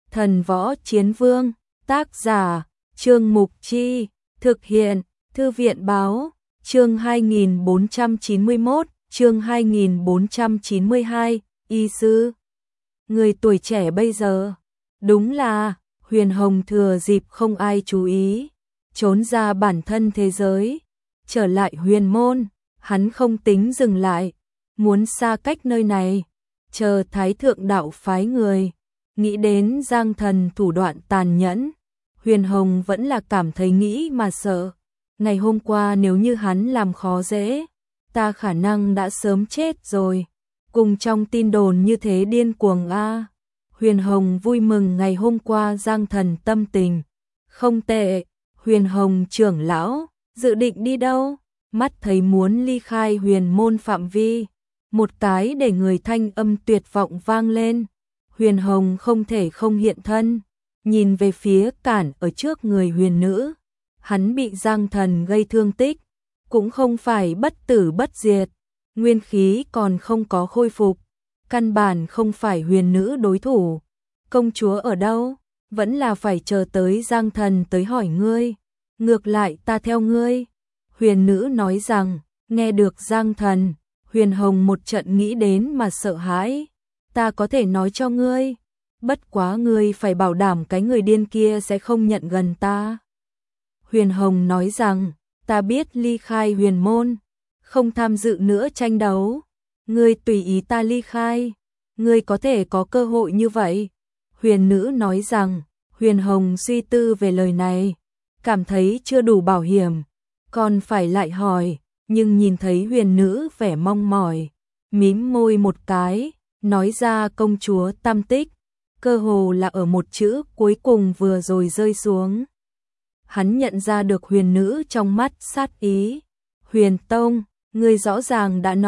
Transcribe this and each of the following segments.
Thần Võ Chiến Vương, tác giả, Trương Mục Chi, thực hiện, Thư viện Báo, chương 2491, chương 2492, y sư. Người tuổi trẻ bây giờ, đúng là, Huyền Hồng thừa dịp không ai chú ý, trốn ra bản thân thế giới, trở lại huyền môn, hắn không tính dừng lại, muốn xa cách nơi này, chờ Thái Thượng Đạo phái người. Nghĩ đến Giang Thần thủ đoạn tàn nhẫn, Huyền Hồng vẫn là cảm thấy nghĩ mà sợ. Ngày hôm qua nếu như hắn làm khó dễ, ta khả năng đã sớm chết rồi. Cùng trong tin đồn như thế điên cuồng a. Huyền Hồng vui mừng ngày hôm qua Giang Thần tâm tình không tệ. Huyền Hồng trưởng lão, dự định đi đâu? Mắt thấy muốn ly khai huyền môn phạm vi, một cái để người thanh âm tuyệt vọng vang lên. Huyền Hồng không thể không hiện thân, nhìn về phía cản ở trước người huyền nữ. Hắn bị Giang Thần gây thương tích, cũng không phải bất tử bất diệt, nguyên khí còn không có khôi phục, căn bản không phải huyền nữ đối thủ. Công chúa ở đâu? Vẫn là phải chờ tới Giang Thần tới hỏi ngươi, ngược lại ta theo ngươi. Huyền nữ nói rằng, nghe được Giang Thần, Huyền Hồng một trận nghĩ đến mà sợ hãi. Ta có thể nói cho ngươi, bất quá ngươi phải bảo đảm cái người điên kia sẽ không nhận gần ta. Huyền Hồng nói rằng, ta biết ly khai huyền môn, không tham dự nữa tranh đấu. Ngươi tùy ý ta ly khai, ngươi có thể có cơ hội như vậy. Huyền nữ nói rằng, Huyền Hồng suy tư về lời này, cảm thấy chưa đủ bảo hiểm, còn phải lại hỏi, nhưng nhìn thấy huyền nữ vẻ mong mỏi, mím môi một cái, nói ra công chúa Tam Tích, cơ hồ là ở một chữ cuối cùng vừa rồi rơi xuống. Hắn nhận ra được huyền nữ trong mắt sát ý. Huyền Tông, ngươi rõ ràng đã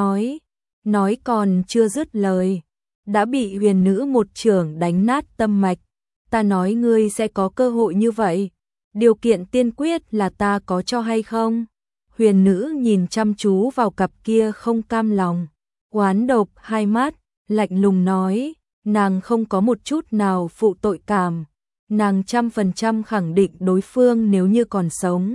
nói còn chưa dứt lời, đã bị huyền nữ một chưởng đánh nát tâm mạch. Ta nói ngươi sẽ có cơ hội như vậy, điều kiện tiên quyết là ta có cho hay không? Huyền nữ nhìn chăm chú vào cặp kia không cam lòng, oán độc hai mắt, lạnh lùng nói, nàng không có một chút nào phụ tội cảm, nàng 100% khẳng định đối phương nếu như còn sống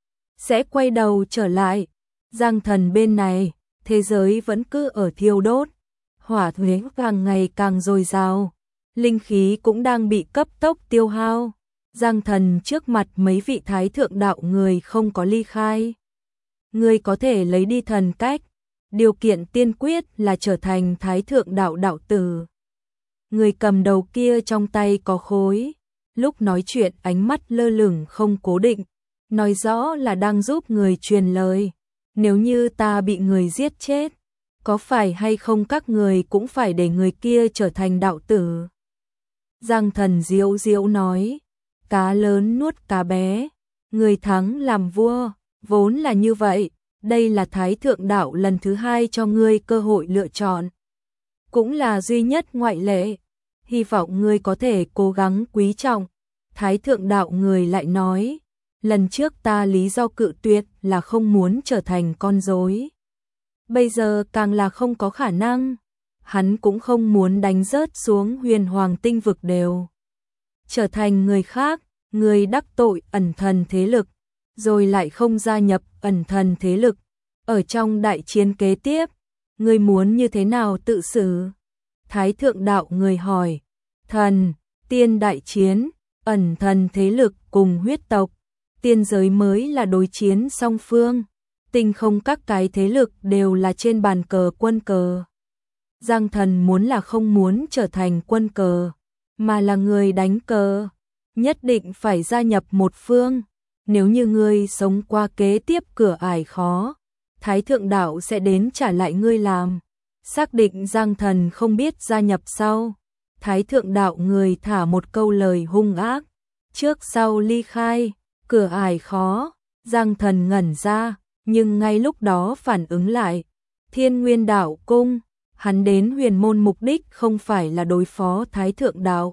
sẽ quay đầu trở lại. Giang Thần bên này, thế giới vẫn cứ ở thiêu đốt, hỏa thuế càng ngày càng dồi dào, linh khí cũng đang bị cấp tốc tiêu hao. Giang Thần trước mặt mấy vị Thái Thượng Đạo người không có ly khai. Ngươi có thể lấy đi thần cách, điều kiện tiên quyết là trở thành Thái Thượng Đạo đạo tử. Người cầm đầu kia trong tay có khối, lúc nói chuyện ánh mắt lơ lửng không cố định, nói rõ là đang giúp người truyền lời. Nếu như ta bị người giết chết, có phải hay không các người cũng phải để người kia trở thành đạo tử? Giang Thần diễu diễu nói, cá lớn nuốt cá bé, người thắng làm vua, vốn là như vậy. Đây là Thái Thượng Đạo lần thứ hai cho ngươi cơ hội lựa chọn, cũng là duy nhất ngoại lệ. Hy vọng ngươi có thể cố gắng quý trọng. Thái Thượng Đạo người lại nói, lần trước ta lý do cự tuyệt là không muốn trở thành con rối, bây giờ càng là không có khả năng. Hắn cũng không muốn đánh rớt xuống huyền hoàng tinh vực đều trở thành người khác. Người đắc tội ẩn thần thế lực, rồi lại không gia nhập ẩn thần thế lực. Ở trong đại chiến kế tiếp, ngươi muốn như thế nào tự xử? Thái Thượng Đạo người hỏi, thần, tiên đại chiến, ẩn thần thế lực cùng huyết tộc, tiên giới mới là đối chiến song phương, tinh không các cái thế lực đều là trên bàn cờ quân cờ. Giang Thần muốn là không muốn trở thành quân cờ, mà là người đánh cờ, nhất định phải gia nhập một phương. Nếu như ngươi sống qua kế tiếp cửa ải khó, Thái Thượng Đạo sẽ đến trả lại ngươi làm. Xác định Giang Thần không biết gia nhập sau, Thái Thượng Đạo người thả một câu lời hung ác, trước sau ly khai, cửa ải khó. Giang Thần ngẩn ra, nhưng ngay lúc đó phản ứng lại, Thiên Nguyên Đạo Cung, hắn đến huyền môn mục đích không phải là đối phó Thái Thượng Đạo,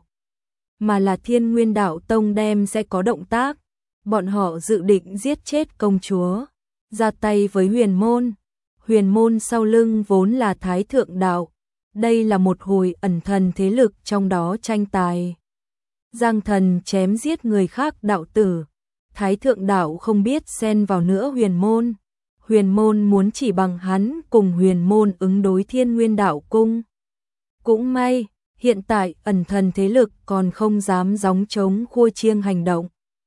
mà là Thiên Nguyên Đạo Tông đem sẽ có động tác. Bọn họ dự định giết chết công chúa, ra tay với huyền môn. Huyền môn sau lưng vốn là Thái Thượng Đạo, đây là một hồi ẩn thần thế lực trong đó tranh tài. Giang Thần chém giết người khác đạo tử, Thái thượng đạo không biết xen vào nữa huyền môn. Huyền môn muốn chỉ bằng hắn cùng huyền môn ứng đối Thiên Nguyên đạo cung. Cũng may, hiện tại ẩn thần thế lực còn không dám gióng trống khua chiêng hành động.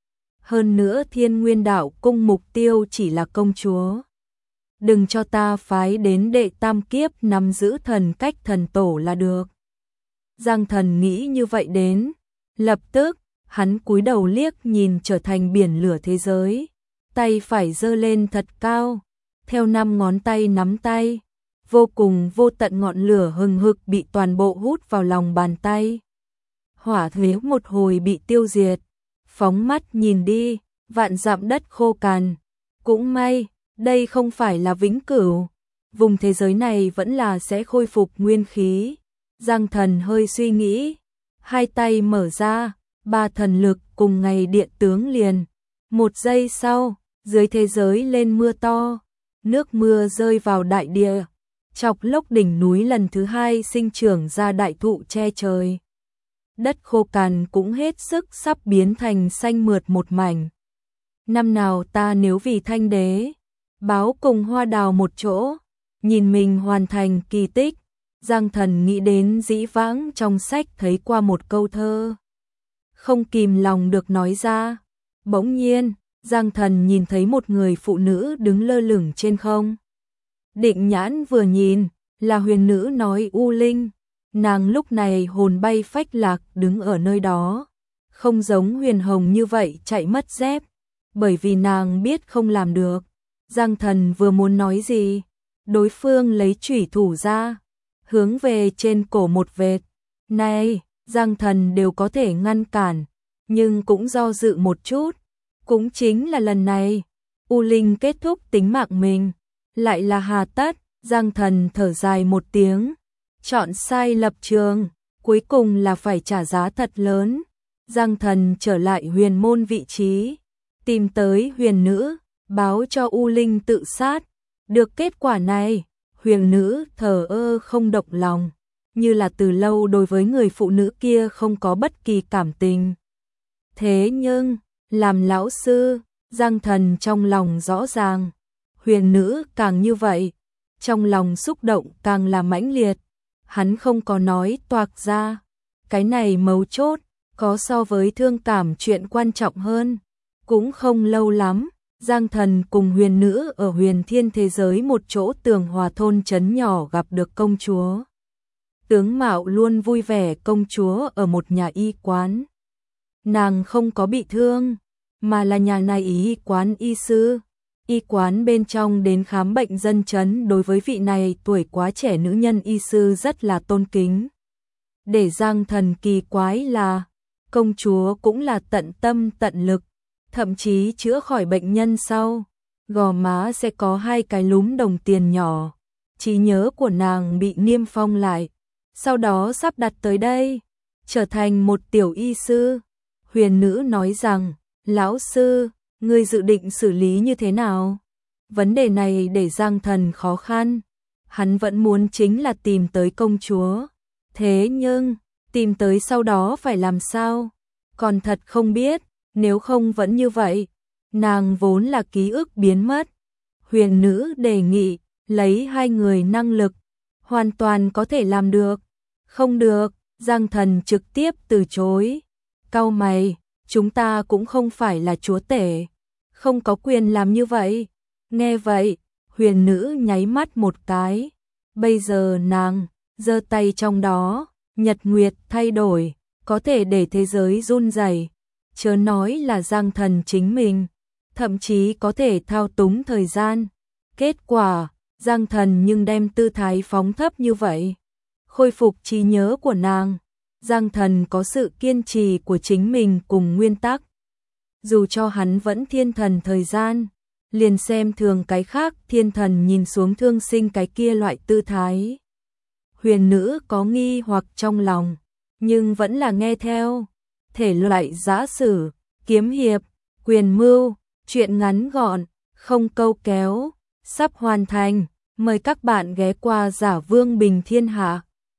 Hơn nữa Thiên Nguyên đạo cung mục tiêu chỉ là công chúa. Đừng cho ta phái đến đệ tam kiếp nắm giữ thần cách thần tổ là được. Giang Thần nghĩ như vậy đến, lập tức, hắn cúi đầu liếc nhìn trở thành biển lửa thế giới, tay phải giơ lên thật cao, theo 5 ngón tay nắm tay, vô cùng vô tận ngọn lửa hừng hực bị toàn bộ hút vào lòng bàn tay. Hỏa thế một hồi bị tiêu diệt, phóng mắt nhìn đi, vạn dặm đất khô cằn. Cũng may, đây không phải là vĩnh cửu, vùng thế giới này vẫn là sẽ khôi phục nguyên khí. Giang Thần hơi suy nghĩ, hai tay mở ra, 3 thần lực cùng ngày điện tướng liền. 1 giây sau, dưới thế giới lên mưa to, nước mưa rơi vào đại địa, chọc lốc đỉnh núi lần thứ 2 sinh trưởng ra đại thụ che trời. Đất khô cằn cũng hết sức sắp biến thành xanh mượt một mảnh. Năm nào ta nếu vì Thanh Đế, báo cùng Hoa Đào một chỗ, nhìn mình hoàn thành kỳ tích. Giang Thần nghĩ đến dĩ vãng trong sách thấy qua một câu thơ, không kìm lòng được nói ra. Bỗng nhiên, Giang Thần nhìn thấy một người phụ nữ đứng lơ lửng trên không. Định nhãn vừa nhìn, là huyền nữ nói U Linh. Nàng lúc này hồn bay phách lạc đứng ở nơi đó, không giống Huyền Hồng như vậy chạy mất dép, bởi vì nàng biết không làm được. Giang Thần vừa muốn nói gì, đối phương lấy chủy thủ ra, hướng về trên cổ một vệt. Này, Giang Thần đều có thể ngăn cản, nhưng cũng do dự một chút. Cũng chính là lần này, U Linh kết thúc tính mạng mình, lại là hà tất. Giang Thần thở dài một tiếng, chọn sai lập trường, cuối cùng là phải trả giá thật lớn. Giang Thần trở lại huyền môn vị trí, tìm tới huyền nữ, báo cho U Linh tự sát. Được kết quả này, huyền nữ thờ ơ không động lòng, như là từ lâu đối với người phụ nữ kia không có bất kỳ cảm tình. Thế nhưng, làm lão sư, Giang Thần trong lòng rõ ràng, huyền nữ càng như vậy, trong lòng xúc động càng là mãnh liệt. Hắn không có nói toạc ra, cái này mấu chốt, có so với thương cảm chuyện quan trọng hơn. Cũng không lâu lắm, Giang Thần cùng huyền nữ ở huyền thiên thế giới một chỗ Tường Hòa thôn trấn nhỏ gặp được công chúa. Tướng mạo luôn vui vẻ công chúa ở một nhà y quán. Nàng không có bị thương, mà là nhà này y quán y sư. Y quán bên trong đến khám bệnh dân chấn đối với vị này tuổi quá trẻ nữ nhân y sư rất là tôn kính. Để Giang Thần kỳ quái là, công chúa cũng là tận tâm tận lực, thậm chí chữa khỏi bệnh nhân sau, gò má sẽ có 2 cái lúm đồng tiền nhỏ. Trí nhớ của nàng bị niêm phong lại, sau đó sắp đặt tới đây, trở thành một tiểu y sư. Huyền nữ nói rằng, lão sư, ngươi dự định xử lý như thế nào? Vấn đề này để Giang Thần khó khăn. Hắn vẫn muốn chính là tìm tới công chúa. Thế nhưng, tìm tới sau đó phải làm sao? Còn thật không biết, nếu không vẫn như vậy. Nàng vốn là ký ức biến mất. Huyền nữ đề nghị, lấy 2 người năng lực, hoàn toàn có thể làm được. Không được, Giang Thần trực tiếp từ chối. Cau mày, chúng ta cũng không phải là chúa tể, không có quyền làm như vậy. Nghe vậy, huyền nữ nháy mắt một cái. Bây giờ nàng, giơ tay trong đó, nhật nguyệt thay đổi, có thể để thế giới run rẩy. Chớ nói là Giang Thần chính mình, thậm chí có thể thao túng thời gian. Kết quả, Giang Thần nhưng đem tư thái phóng thấp như vậy. Khôi phục trí nhớ của nàng. Giang Thần có sự kiên trì của chính mình cùng nguyên tắc. Dù cho hắn vẫn thiên thần thời gian, liền xem thường cái khác thiên thần nhìn xuống thương sinh cái kia loại tư thái. Huyền nữ có nghi hoặc trong lòng, nhưng vẫn là nghe theo. Thể loại giã sử, kiếm hiệp, quyền mưu, chuyện ngắn gọn, không câu kéo, sắp hoàn thành. Mời các bạn ghé qua Giả Vương Bình Thiên Hạ.